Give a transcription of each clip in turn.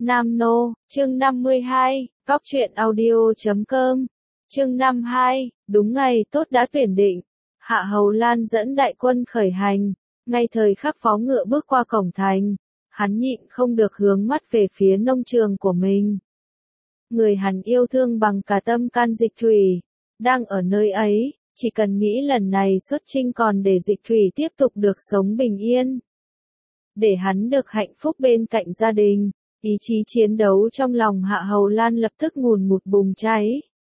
Nam Nô, chương 52, Cóc truyện audio.com, chương 52, đúng ngày tốt đã tuyển định. Hạ Hầu Lan dẫn đại quân khởi hành, ngay thời khắc phó ngựa bước qua cổng thành, hắn nhịn không được hướng mắt về phía nông trường của mình. Người hắn yêu thương bằng cả tâm can Dịch Thủy, đang ở nơi ấy, chỉ cần nghĩ lần này xuất chinh còn để Dịch Thủy tiếp tục được sống bình yên. Để hắn được hạnh phúc bên cạnh gia đình, ý chí chiến đấu trong lòng Hạ Hầu Lan lập tức ngùn ngụt bùng cháy.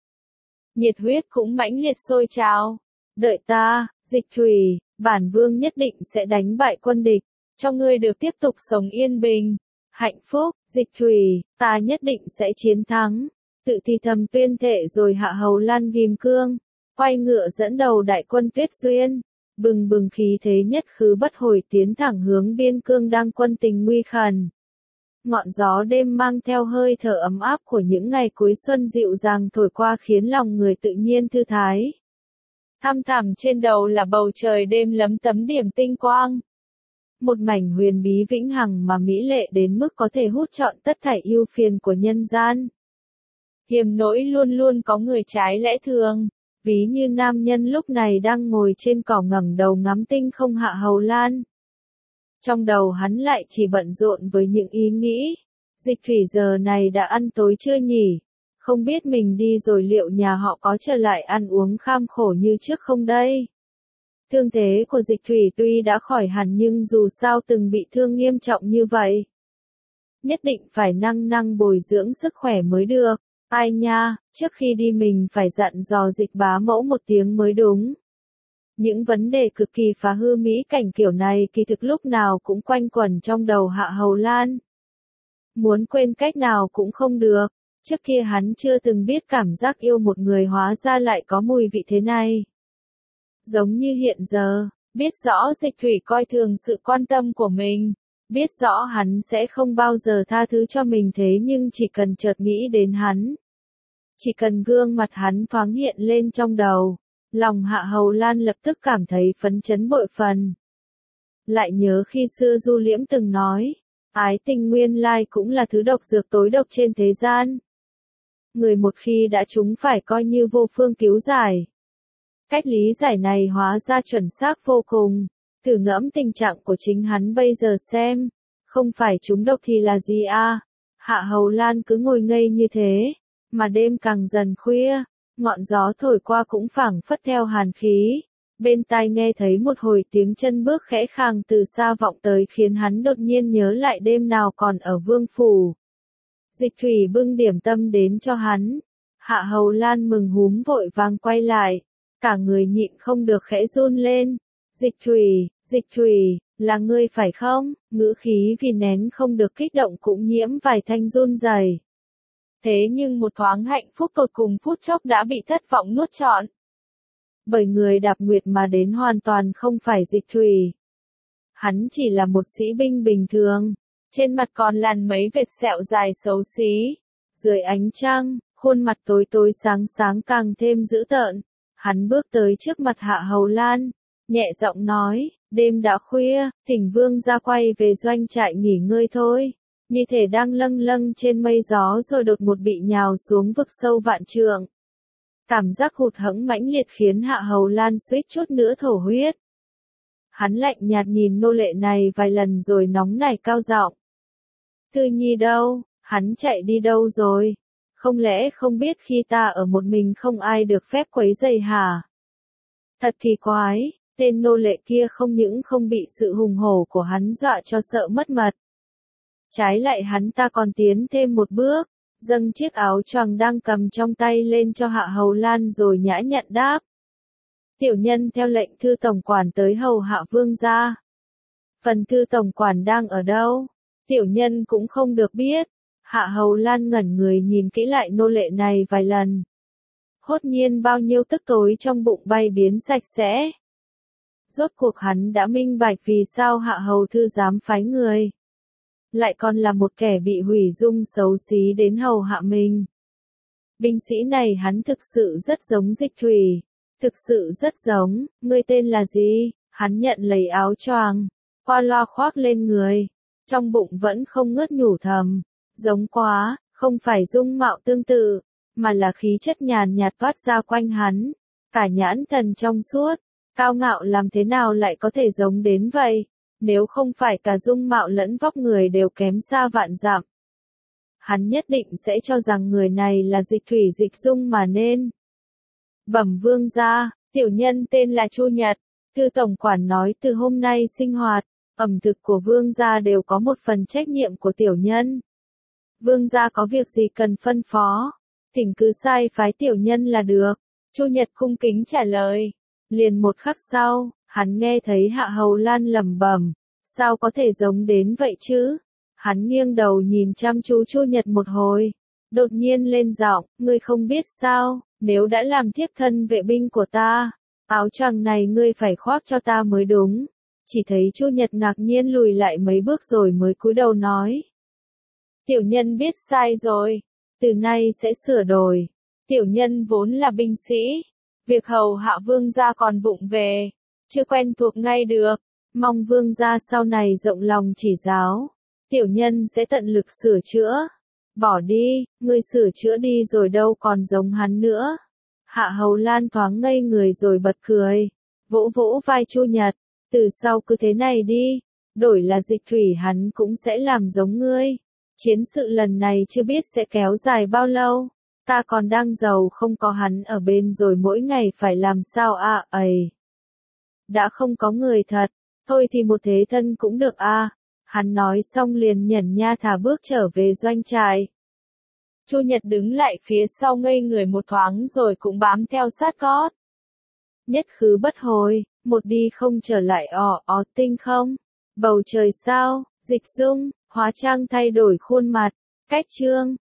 Nhiệt huyết cũng mãnh liệt sôi trào. Đợi ta, Dịch Thủy, bản vương nhất định sẽ đánh bại quân địch, cho ngươi được tiếp tục sống yên bình, hạnh phúc. Dịch Thủy, ta nhất định sẽ chiến thắng. Tự thì thầm tuyên thệ rồi Hạ Hầu Lan ghim cương, quay ngựa dẫn đầu đại quân Tuyết Xuyên, bừng bừng khí thế nhất khứ bất hồi tiến thẳng hướng biên cương đang quân tình nguy khẩn. Ngọn gió đêm mang theo hơi thở ấm áp của những ngày cuối xuân dịu dàng thổi qua khiến lòng người tự nhiên thư thái. Thăm thẳm trên đầu là bầu trời đêm lấm tấm điểm tinh quang. Một mảnh huyền bí vĩnh hằng mà mỹ lệ đến mức có thể hút trọn tất thảy ưu phiền của nhân gian. Hiểm nỗi luôn luôn có người trái lẽ thường, ví như nam nhân lúc này đang ngồi trên cỏ ngẩng đầu ngắm tinh không Hạ Hầu Lan. Trong đầu hắn lại chỉ bận rộn với những ý nghĩ, Dịch Thủy giờ này đã ăn tối chưa nhỉ? Không biết mình đi rồi liệu nhà họ có trở lại ăn uống kham khổ như trước không đây? Thương thế của Dịch Thủy tuy đã khỏi hẳn nhưng dù sao từng bị thương nghiêm trọng như vậy. Nhất định phải năng bồi dưỡng sức khỏe mới được. Ai nha, trước khi đi mình phải dặn dò Dịch bá mẫu một tiếng mới đúng. Những vấn đề cực kỳ phá hư mỹ cảnh kiểu này kỳ thực lúc nào cũng quanh quẩn trong đầu Hạ Hầu Lan. Muốn quên cách nào cũng không được, trước kia hắn chưa từng biết cảm giác yêu một người hóa ra lại có mùi vị thế này. Giống như hiện giờ, biết rõ Dịch Thủy coi thường sự quan tâm của mình, biết rõ hắn sẽ không bao giờ tha thứ cho mình thế nhưng chỉ cần chợt nghĩ đến hắn. Chỉ cần gương mặt hắn thoáng hiện lên trong đầu, lòng Hạ Hầu Lan lập tức cảm thấy phấn chấn bội phần. Lại nhớ khi xưa Du Liễm từng nói, ái tình nguyên lai cũng là thứ độc dược tối độc trên thế gian. Người một khi đã trúng phải coi như vô phương cứu giải. Cách lý giải này hóa ra chuẩn xác vô cùng, thử ngẫm tình trạng của chính hắn bây giờ xem, không phải trúng độc thì là gì à? Hạ Hầu Lan cứ ngồi ngây như thế, mà đêm càng dần khuya. Ngọn gió thổi qua cũng phảng phất theo hàn khí, bên tai nghe thấy một hồi tiếng chân bước khẽ khàng từ xa vọng tới khiến hắn đột nhiên nhớ lại đêm nào còn ở Vương Phủ. Dịch Thủy bưng điểm tâm đến cho hắn, Hạ Hầu Lan mừng húm vội vàng quay lại, cả người nhịn không được khẽ run lên. Dịch Thủy, là ngươi phải không? Ngữ khí vì nén không được kích động cũng nhiễm vài thanh run rẩy. Thế nhưng một thoáng hạnh phúc tột cùng phút chốc đã bị thất vọng nuốt trọn. Bởi người đạp nguyệt mà đến hoàn toàn không phải Dịch Thủy. Hắn chỉ là một sĩ binh bình thường, trên mặt còn lằn mấy vệt sẹo dài xấu xí. Dưới ánh trăng, khuôn mặt tối tối sáng sáng càng thêm dữ tợn. Hắn bước tới trước mặt Hạ Hầu Lan, nhẹ giọng nói, đêm đã khuya, thỉnh vương ra quay về doanh trại nghỉ ngơi thôi. Như thể đang lâng lâng trên mây gió rồi đột ngột bị nhào xuống vực sâu vạn trượng. Cảm giác hụt hẫng mãnh liệt khiến Hạ Hầu Lan suýt chút nữa thổ huyết. Hắn lạnh nhạt nhìn nô lệ này vài lần rồi nóng nảy cao giọng. Thư Nhi đâu, hắn chạy đi đâu rồi? Không lẽ không biết khi ta ở một mình không ai được phép quấy rầy hả? Thật kỳ quái, tên nô lệ kia không những không bị sự hùng hổ của hắn dọa cho sợ mất mật. Trái lại hắn ta còn tiến thêm một bước, dâng chiếc áo choàng đang cầm trong tay lên cho Hạ Hầu Lan rồi nhã nhặn đáp. Tiểu nhân theo lệnh thư tổng quản tới hầu hạ vương gia. Phần thư tổng quản đang ở đâu? Tiểu nhân cũng không được biết. Hạ Hầu Lan ngẩn người nhìn kỹ lại nô lệ này vài lần. Hốt nhiên bao nhiêu tức tối trong bụng bay biến sạch sẽ. Rốt cuộc hắn đã minh bạch vì sao Hạ Hầu thư dám phái người. Lại còn là một kẻ bị hủy dung xấu xí đến hầu hạ mình. Binh sĩ này hắn thực sự rất giống Dịch Thủy. Thực sự rất giống. Ngươi tên là gì? Hắn nhận lấy áo choàng, qua loa khoác lên người. Trong bụng vẫn không ngớt nhủ thầm. Giống quá, không phải dung mạo tương tự, mà là khí chất nhàn nhạt toát ra quanh hắn, cả nhãn thần trong suốt, cao ngạo làm thế nào lại có thể giống đến vậy, nếu không phải cả dung mạo lẫn vóc người đều kém xa vạn dặm. Hắn nhất định sẽ cho rằng người này là Dịch Thủy Dịch Dung mà nên. Bẩm vương gia, tiểu nhân tên là Chu Nhật, Thư tổng quản nói từ hôm nay sinh hoạt, ẩm thực của vương gia đều có một phần trách nhiệm của tiểu nhân. Vương gia có việc gì cần phân phó, thỉnh cứ sai phái tiểu nhân là được. Chu Nhật cung kính trả lời. Liền một khắc sau, hắn nghe thấy Hạ Hầu Lan lẩm bẩm, sao có thể giống đến vậy chứ? Hắn nghiêng đầu nhìn chăm chú Chu Nhật một hồi, đột nhiên lên giọng, ngươi không biết sao, nếu đã làm thiếp thân vệ binh của ta, áo choàng này ngươi phải khoác cho ta mới đúng. Chỉ thấy Chu Nhật ngạc nhiên lùi lại mấy bước rồi mới cúi đầu nói. Tiểu nhân biết sai rồi, từ nay sẽ sửa đổi. Tiểu nhân vốn là binh sĩ, việc hầu hạ vương gia còn vụng về, chưa quen thuộc ngay được, mong vương gia sau này rộng lòng chỉ giáo, tiểu nhân sẽ tận lực sửa chữa. Bỏ đi, ngươi sửa chữa đi rồi đâu còn giống hắn nữa. Hạ Hầu Lan thoáng ngây người rồi bật cười, vỗ vỗ vai Chu Nhật, từ sau cứ thế này đi, đổi là Dịch Thủy hắn cũng sẽ làm giống ngươi. Chiến sự lần này chưa biết sẽ kéo dài bao lâu, ta còn đang giàu không có hắn ở bên rồi mỗi ngày phải làm sao ấy. Đã không có người thật, thôi thì một thế thân cũng được Hắn nói xong liền nhẩn nha thả bước trở về doanh trại. Chu Nhật đứng lại phía sau ngây người một thoáng rồi cũng bám theo sát gót. Nhất khứ bất hồi, một đi không trở lại tinh không. Bầu trời sao, Dịch Dung, hóa trang thay đổi khuôn mặt, cách chương.